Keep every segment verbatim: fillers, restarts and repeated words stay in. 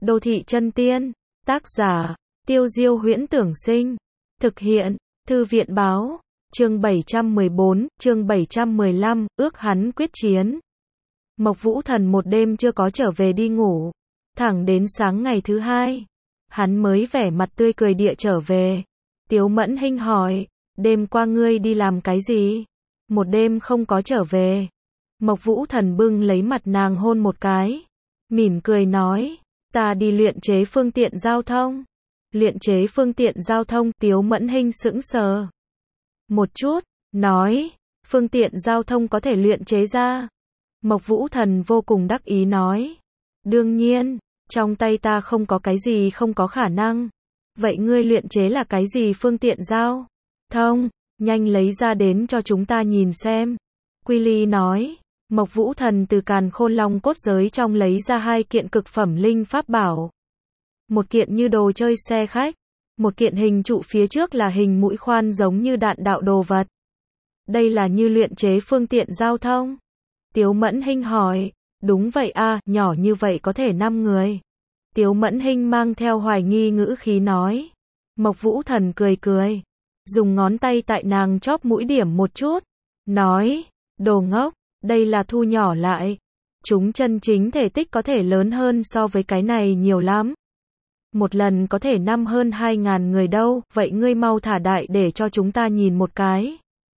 Đô thị chân tiên. Tác giả, Tiêu Diêu Huyễn Tưởng Sinh. Thực hiện, Thư viện Báo. Chương bảy trăm mười bốn, chương bảy trăm mười lăm, ước hắn quyết chiến. Mộc Vũ Thần một đêm chưa có trở về đi ngủ. Thẳng đến sáng ngày thứ hai, hắn mới vẻ mặt tươi cười địa trở về. Tiếu Mẫn Hinh hỏi, đêm qua ngươi đi làm cái gì? Một đêm không có trở về. Mộc Vũ Thần bưng lấy mặt nàng hôn một cái. Mỉm cười nói, ta đi luyện chế phương tiện giao thông. Luyện chế phương tiện giao thông, Tiếu Mẫn Hinh sững sờ một chút, nói, phương tiện giao thông có thể luyện chế ra. Mộc Vũ Thần vô cùng đắc ý nói, đương nhiên, trong tay ta không có cái gì không có khả năng. Vậy ngươi luyện chế là cái gì phương tiện giao thông? Nhanh lấy ra đến cho chúng ta nhìn xem. Quy Ly nói. Mộc Vũ Thần từ càn khôn long cốt giới trong lấy ra hai kiện cực phẩm linh pháp bảo. Một kiện như đồ chơi xe khách, một kiện hình trụ phía trước là hình mũi khoan giống như đạn đạo đồ vật. Đây là như luyện chế phương tiện giao thông. Tiếu Mẫn Hinh hỏi, đúng vậy a, nhỏ như vậy có thể năm người. Tiếu Mẫn Hinh mang theo hoài nghi ngữ khí nói. Mộc Vũ Thần cười cười, dùng ngón tay tại nàng chóp mũi điểm một chút, nói, đồ ngốc, đây là thu nhỏ lại. Chúng chân chính thể tích có thể lớn hơn so với cái này nhiều lắm. Một lần có thể năm hơn hai ngàn người đâu, vậy ngươi mau thả đại để cho chúng ta nhìn một cái.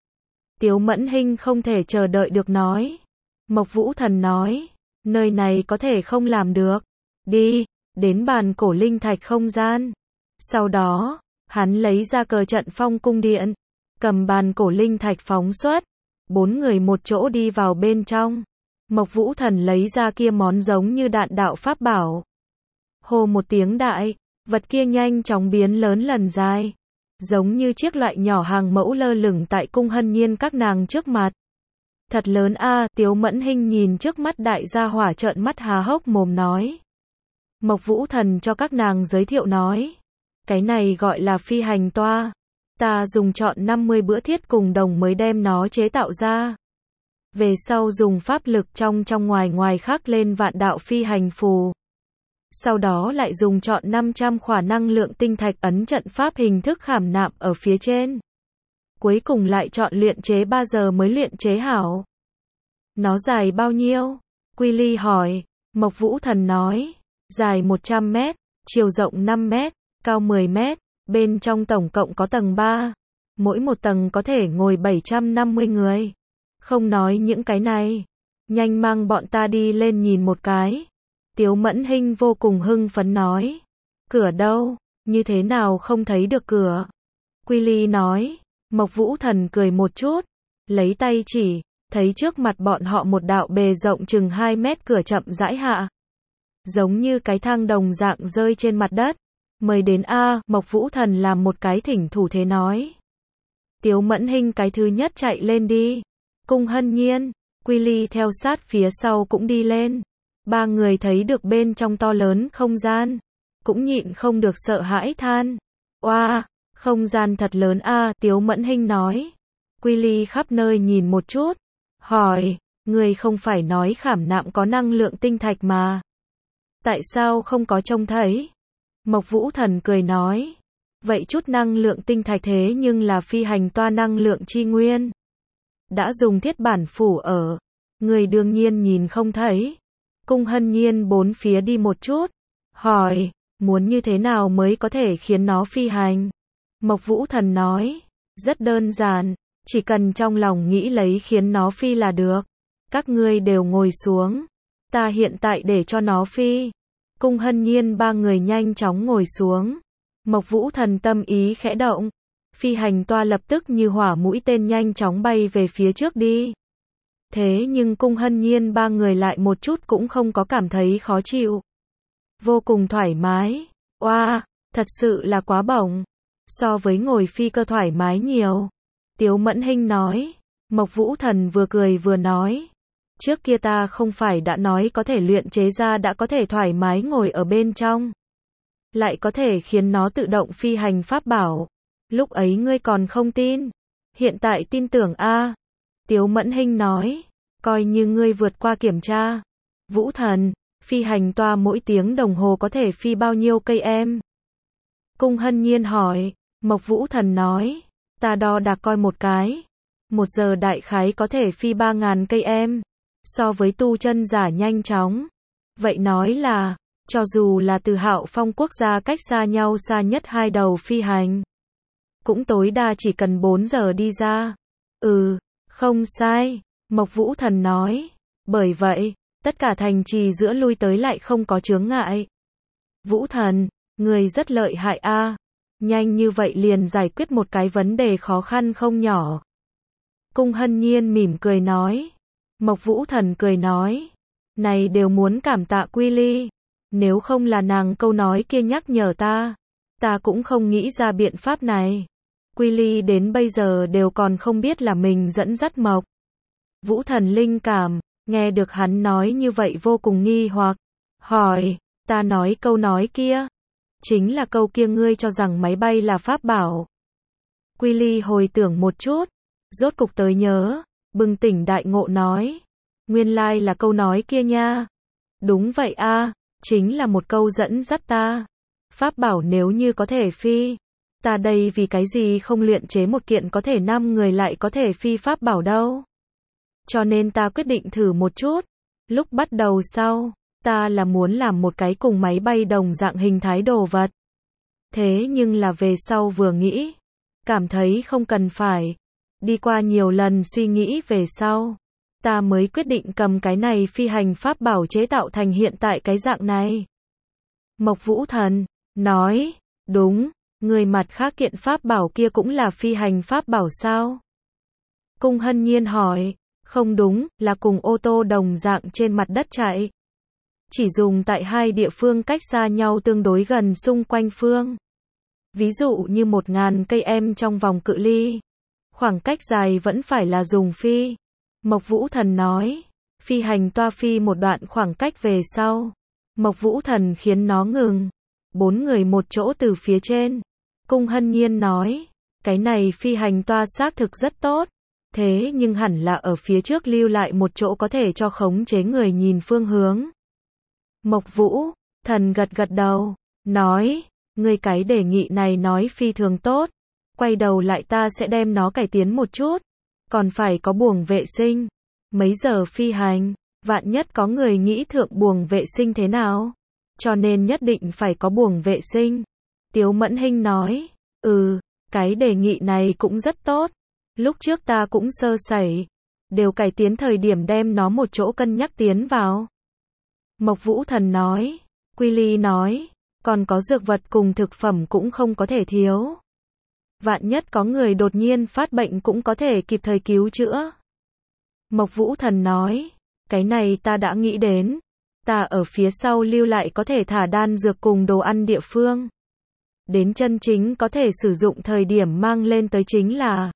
Tiếu Mẫn Hinh không thể chờ đợi được nói. Mộc Vũ Thần nói, nơi này có thể không làm được. Đi, đến bàn cổ linh thạch không gian. Sau đó, hắn lấy ra cờ trận phong cung điện, cầm bàn cổ linh thạch phóng xuất. Bốn người một chỗ đi vào bên trong. Mộc Vũ Thần lấy ra kia món giống như đạn đạo pháp bảo. Hô một tiếng đại, vật kia nhanh chóng biến lớn lần dài. Giống như chiếc loại nhỏ hàng mẫu lơ lửng tại cung hân nhiên các nàng trước mặt. Thật lớn a, Tiếu Mẫn Hinh nhìn trước mắt đại gia hỏa trợn mắt há hốc mồm nói. Mộc Vũ Thần cho các nàng giới thiệu nói. Cái này gọi là phi hành toa. Ta dùng trọn năm mươi bữa thiết cùng đồng mới đem nó chế tạo ra. Về sau dùng pháp lực trong trong ngoài ngoài khắc lên vạn đạo phi hành phù. Sau đó lại dùng trọn năm trăm khỏa năng lượng tinh thạch ấn trận pháp hình thức khảm nạm ở phía trên. Cuối cùng lại chọn luyện chế ba giờ mới luyện chế hảo. Nó dài bao nhiêu? Quy Ly hỏi. Mộc Vũ Thần nói, dài một trăm mét, chiều rộng năm mét, cao mười mét, bên trong tổng cộng có tầng ba. Mỗi một tầng có thể ngồi bảy trăm năm mươi người. Không nói những cái này, nhanh mang bọn ta đi lên nhìn một cái. Tiếu Mẫn Hinh vô cùng hưng phấn nói. Cửa đâu? Như thế nào không thấy được cửa? Quy Ly nói. Mộc Vũ Thần cười một chút, lấy tay chỉ, thấy trước mặt bọn họ một đạo bề rộng chừng hai mét cửa chậm rãi hạ. Giống như cái thang đồng dạng rơi trên mặt đất. Mời đến a, Mộc Vũ Thần làm một cái thỉnh thủ thế nói. Tiếu Mẫn Hinh cái thứ nhất chạy lên đi. Cung hân nhiên, Quy Ly theo sát phía sau cũng đi lên. Ba người thấy được bên trong to lớn không gian, cũng nhịn không được sợ hãi than. Oa, wow, không gian thật lớn a, Tiếu Mẫn Hinh nói. Quy Ly khắp nơi nhìn một chút, hỏi, người không phải nói khảm nạm có năng lượng tinh thạch mà. Tại sao không có trông thấy? Mộc Vũ Thần cười nói, vậy chút năng lượng tinh thạch thế nhưng là phi hành toa năng lượng chi nguyên. Đã dùng thiết bản phủ ở, người đương nhiên nhìn không thấy. Cung hân nhiên bốn phía đi một chút, hỏi, muốn như thế nào mới có thể khiến nó phi hành? Mộc Vũ Thần nói, rất đơn giản, chỉ cần trong lòng nghĩ lấy khiến nó phi là được. Các ngươi đều ngồi xuống, ta hiện tại để cho nó phi. Cung hân nhiên ba người nhanh chóng ngồi xuống. Mộc Vũ Thần tâm ý khẽ động, phi hành toa lập tức như hỏa mũi tên nhanh chóng bay về phía trước đi. Thế nhưng cung hân nhiên ba người lại một chút cũng không có cảm thấy khó chịu. Vô cùng thoải mái. Oa, wow, thật sự là quá bổng. So với ngồi phi cơ thoải mái nhiều. Tiếu Mẫn Hinh nói. Mộc Vũ Thần vừa cười vừa nói. Trước kia ta không phải đã nói có thể luyện chế ra đã có thể thoải mái ngồi ở bên trong. Lại có thể khiến nó tự động phi hành pháp bảo. Lúc ấy ngươi còn không tin. Hiện tại tin tưởng a. Tiếu Mẫn Hinh nói. Coi như ngươi vượt qua kiểm tra. Vũ Thần, Phi hành toa mỗi tiếng đồng hồ có thể phi bao nhiêu cây em? Cung Hân Nhiên hỏi. Mộc Vũ Thần nói. Ta đo đạc coi một cái. Một giờ đại khái có thể phi ba ngàn cây em. So với tu chân giả nhanh chóng. Vậy nói là, cho dù là từ Hạo Phong quốc gia cách xa nhau xa nhất hai đầu phi hành, cũng tối đa chỉ cần bốn giờ đi ra. Ừ, không sai, Mộc Vũ Thần nói. Bởi vậy, tất cả thành trì giữa lui tới lại không có chướng ngại. Vũ Thần, người rất lợi hại a. Nhanh như vậy liền giải quyết một cái vấn đề khó khăn không nhỏ. Cung Hân Nhiên mỉm cười nói. Mộc Vũ Thần cười nói. Này đều muốn cảm tạ Quy Ly. Nếu không là nàng câu nói kia nhắc nhở ta, ta cũng không nghĩ ra biện pháp này. Quy Ly đến bây giờ đều còn không biết là mình dẫn dắt Mộc Vũ Thần linh cảm, nghe được hắn nói như vậy vô cùng nghi hoặc, hỏi, ta nói câu nói kia, chính là câu kia ngươi cho rằng máy bay là pháp bảo. Quy Ly hồi tưởng một chút, rốt cục tới nhớ, bừng tỉnh đại ngộ nói, nguyên lai là câu nói kia nha. Đúng vậy a, chính là một câu dẫn dắt ta. Pháp bảo nếu như có thể phi, ta đây vì cái gì không luyện chế một kiện có thể năm người lại có thể phi pháp bảo đâu. Cho nên ta quyết định thử một chút. Lúc bắt đầu sau, ta là muốn làm một cái cùng máy bay đồng dạng hình thái đồ vật. Thế nhưng là về sau vừa nghĩ, cảm thấy không cần phải. Đi qua nhiều lần suy nghĩ về sau, ta mới quyết định cầm cái này phi hành pháp bảo chế tạo thành hiện tại cái dạng này. Mộc Vũ Thần nói, đúng, người mặt khác kiện pháp bảo kia cũng là phi hành pháp bảo sao? Cung Hân Nhiên hỏi, không đúng, là cùng ô tô đồng dạng trên mặt đất chạy. Chỉ dùng tại hai địa phương cách xa nhau tương đối gần xung quanh phương. Ví dụ như một ngàn cây em trong vòng cự ly. Khoảng cách dài vẫn phải là dùng phi. Mộc Vũ Thần nói, phi hành toa phi một đoạn khoảng cách về sau. Mộc Vũ Thần khiến nó ngừng. Bốn người một chỗ từ phía trên. Cung Hân Nhiên nói, cái này phi hành toa xác thực rất tốt. Thế nhưng hẳn là ở phía trước lưu lại một chỗ có thể cho khống chế người nhìn phương hướng. Mộc Vũ Thần gật gật đầu, nói, ngươi cái đề nghị này nói phi thường tốt. Quay đầu lại ta sẽ đem nó cải tiến một chút. Còn phải có buồng vệ sinh. Mấy giờ phi hành, vạn nhất có người nghĩ thượng buồng vệ sinh thế nào. Cho nên nhất định phải có buồng vệ sinh. Tiếu Mẫn Hinh nói, ừ, cái đề nghị này cũng rất tốt. Lúc trước ta cũng sơ sẩy, đều cải tiến thời điểm đem nó một chỗ cân nhắc tiến vào. Mộc Vũ Thần nói, Quy Ly nói, còn có dược vật cùng thực phẩm cũng không có thể thiếu. Vạn nhất có người đột nhiên phát bệnh cũng có thể kịp thời cứu chữa. Mộc Vũ Thần nói, cái này ta đã nghĩ đến. Ta ở phía sau lưu lại có thể thả đan dược cùng đồ ăn địa phương. Đến chân chính có thể sử dụng thời điểm mang lên tới chính là.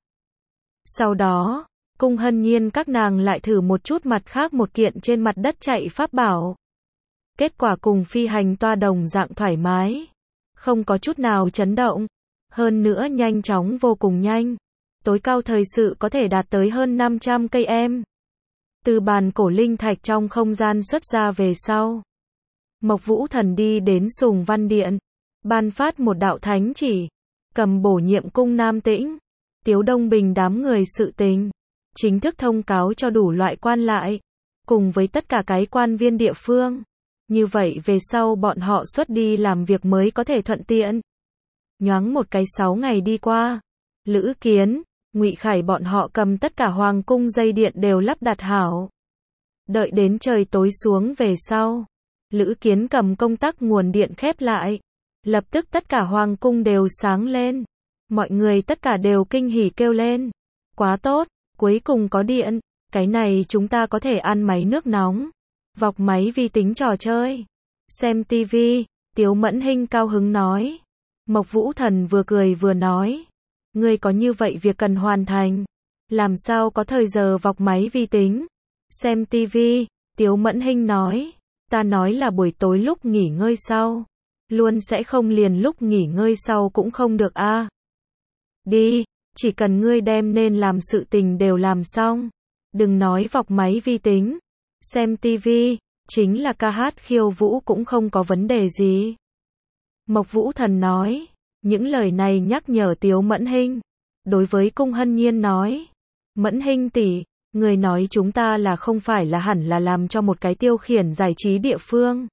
Sau đó, Cung Hân Nhiên các nàng lại thử một chút mặt khác một kiện trên mặt đất chạy pháp bảo. Kết quả cùng phi hành toa đồng dạng thoải mái. Không có chút nào chấn động. Hơn nữa nhanh chóng vô cùng nhanh. Tối cao thời sự có thể đạt tới hơn năm trăm cây em. Từ bàn cổ linh thạch trong không gian xuất ra về sau. Mộc Vũ Thần đi đến Sùng Văn Điện. Ban phát một đạo thánh chỉ. Cầm bổ nhiệm cung Nam Tĩnh. Tiếu Đông Bình đám người sự tình. Chính thức thông cáo cho đủ loại quan lại. Cùng với tất cả cái quan viên địa phương. Như vậy về sau bọn họ xuất đi làm việc mới có thể thuận tiện. Nhoáng một cái sáu ngày đi qua. Lữ Kiến, Ngụy Khải bọn họ cầm tất cả hoàng cung dây điện đều lắp đặt hảo. Đợi đến trời tối xuống về sau. Lữ Kiến cầm công tắc nguồn điện khép lại. Lập tức tất cả hoàng cung đều sáng lên. Mọi người tất cả đều kinh hỉ kêu lên. Quá tốt, cuối cùng có điện. Cái này chúng ta có thể ăn máy nước nóng. Vọc máy vi tính trò chơi. Xem tivi. Tiếu Mẫn Hinh cao hứng nói. Mộc Vũ Thần vừa cười vừa nói. Ngươi có như vậy việc cần hoàn thành. Làm sao có thời giờ vọc máy vi tính. Xem tivi. Tiếu Mẫn Hinh nói. Ta nói là buổi tối lúc nghỉ ngơi sau. Luôn sẽ không liền lúc nghỉ ngơi sau cũng không được a. À. Đi, chỉ cần ngươi đem nên làm sự tình đều làm xong. Đừng nói vọc máy vi tính. Xem tivi. chính là ca hát khiêu vũ cũng không có vấn đề gì. Mộc Vũ Thần nói, những lời này nhắc nhở Tiếu Mẫn Hinh. Đối với Cung Hân Nhiên nói, Mẫn Hinh tỷ, người nói chúng ta là không phải là hẳn là làm cho một cái tiêu khiển giải trí địa phương.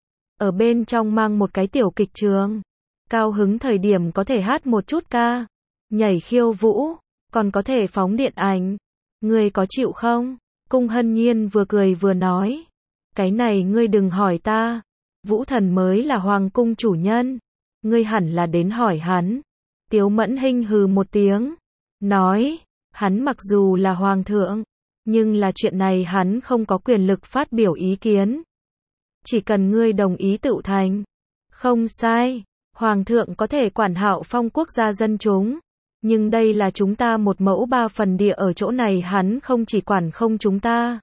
Ở bên trong mang một cái tiểu kịch trường. Cao hứng thời điểm có thể hát một chút ca, nhảy khiêu vũ, còn có thể phóng điện ảnh. Ngươi có chịu không? Cung Hân Nhiên vừa cười vừa nói. Cái này ngươi đừng hỏi ta. Vũ Thần mới là hoàng cung chủ nhân. Ngươi hẳn là đến hỏi hắn. Tiếu Mẫn Hinh hừ một tiếng. Nói, hắn mặc dù là hoàng thượng, nhưng là chuyện này hắn không có quyền lực phát biểu ý kiến. Chỉ cần ngươi đồng ý tựu thành. Không sai, hoàng thượng có thể quản hạo phong quốc gia dân chúng. Nhưng đây là chúng ta một mẫu ba phần địa ở chỗ này hắn không chỉ quản không chúng ta,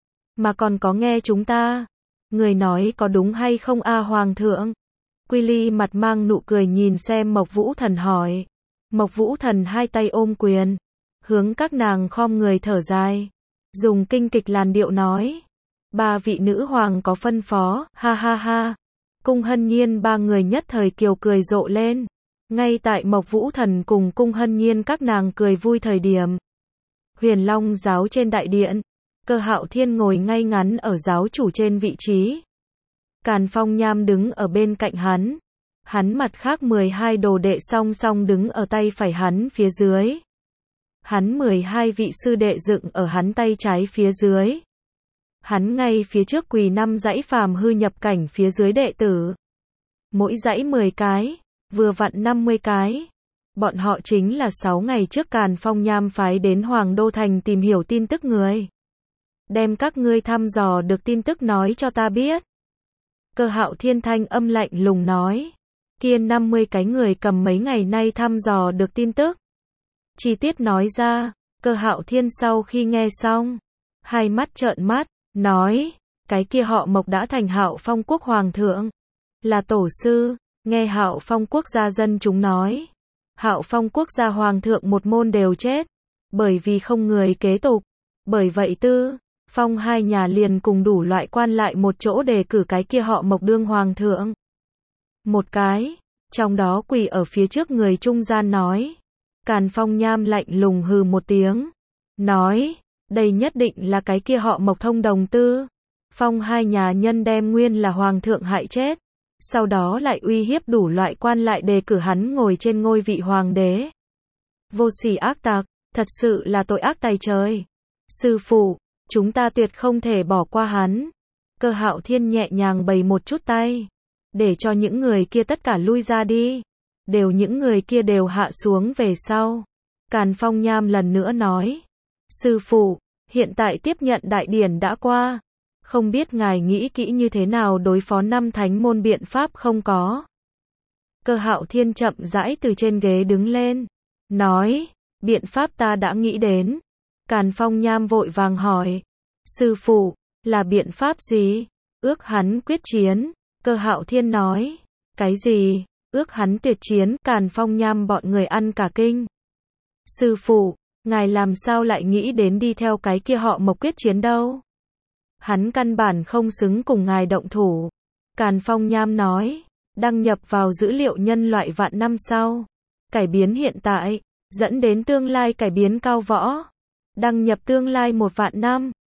mà còn có nghe chúng ta. Người nói có đúng hay không a hoàng thượng? Quy Ly mặt mang nụ cười nhìn xem Mộc Vũ Thần hỏi. Mộc Vũ Thần hai tay ôm quyền, hướng các nàng khom người thở dài, dùng kinh kịch làn điệu nói. Ba vị nữ hoàng có phân phó, ha ha ha. Cung Hân Nhiên ba người nhất thời kiều cười rộ lên. Ngay tại Mộc Vũ Thần cùng Cung Hân Nhiên các nàng cười vui thời điểm. Huyền Long giáo trên đại điện, Cơ Hạo Thiên ngồi ngay ngắn ở giáo chủ trên vị trí. Càn Phong Nham đứng ở bên cạnh hắn. Hắn mặt khác mười hai đồ đệ song song đứng ở tay phải hắn phía dưới. Hắn mười hai vị sư đệ dựng ở hắn tay trái phía dưới. Hắn ngay phía trước quỳ năm dãy phàm hư nhập cảnh phía dưới đệ tử. Mỗi dãy mười cái, vừa vặn năm mươi cái. Bọn họ chính là sáu ngày trước Càn Phong Nham phái đến Hoàng Đô Thành tìm hiểu tin tức người. Đem các ngươi thăm dò được tin tức nói cho ta biết. Cơ Hạo Thiên thanh âm lạnh lùng nói. Kia năm mươi cái người cầm mấy ngày nay thăm dò được tin tức. Chi tiết nói ra, Cơ Hạo Thiên sau khi nghe xong, hai mắt trợn mắt, nói, cái kia họ Mộc đã thành Hạo Phong quốc hoàng thượng, là tổ sư. Nghe Hạo Phong quốc gia dân chúng nói, Hạo Phong quốc gia hoàng thượng một môn đều chết, bởi vì không người kế tục. Bởi vậy Tư, Phong hai nhà liền cùng đủ loại quan lại một chỗ đề cử cái kia họ Mộc đương hoàng thượng. Một cái, trong đó quỳ ở phía trước người trung gian nói. Càn Phong Nham lạnh lùng hừ một tiếng, nói, đây nhất định là cái kia họ Mộc thông đồng Tư. Phong hai nhà nhân đem nguyên là hoàng thượng hại chết, sau đó lại uy hiếp đủ loại quan lại đề cử hắn ngồi trên ngôi vị hoàng đế. Vô sỉ ác tặc, thật sự là tội ác tày trời. Sư phụ, chúng ta tuyệt không thể bỏ qua hắn. Cơ Hạo Thiên nhẹ nhàng bày một chút tay, để cho những người kia tất cả lui ra đi. Đều những người kia đều hạ xuống về sau. Càn Phong Nham lần nữa nói, sư phụ, hiện tại tiếp nhận đại điển đã qua. Không biết ngài nghĩ kỹ như thế nào đối phó năm thánh môn biện pháp không có. Cơ Hạo Thiên chậm rãi từ trên ghế đứng lên, nói, biện pháp ta đã nghĩ đến. Càn Phong Nham vội vàng hỏi, sư phụ, là biện pháp gì? Ước hắn quyết chiến. Cơ Hạo Thiên nói, cái gì? Ước hắn tuyệt chiến. Càn Phong Nham bọn người ăn cả kinh. Sư phụ, ngài làm sao lại nghĩ đến đi theo cái kia họ Mộc quyết chiến đâu? Hắn căn bản không xứng cùng ngài động thủ. Càn Phong Nham nói, đăng nhập vào dữ liệu nhân loại vạn năm sau, cải biến hiện tại, dẫn đến tương lai cải biến cao võ. Đăng nhập tương lai một vạn năm,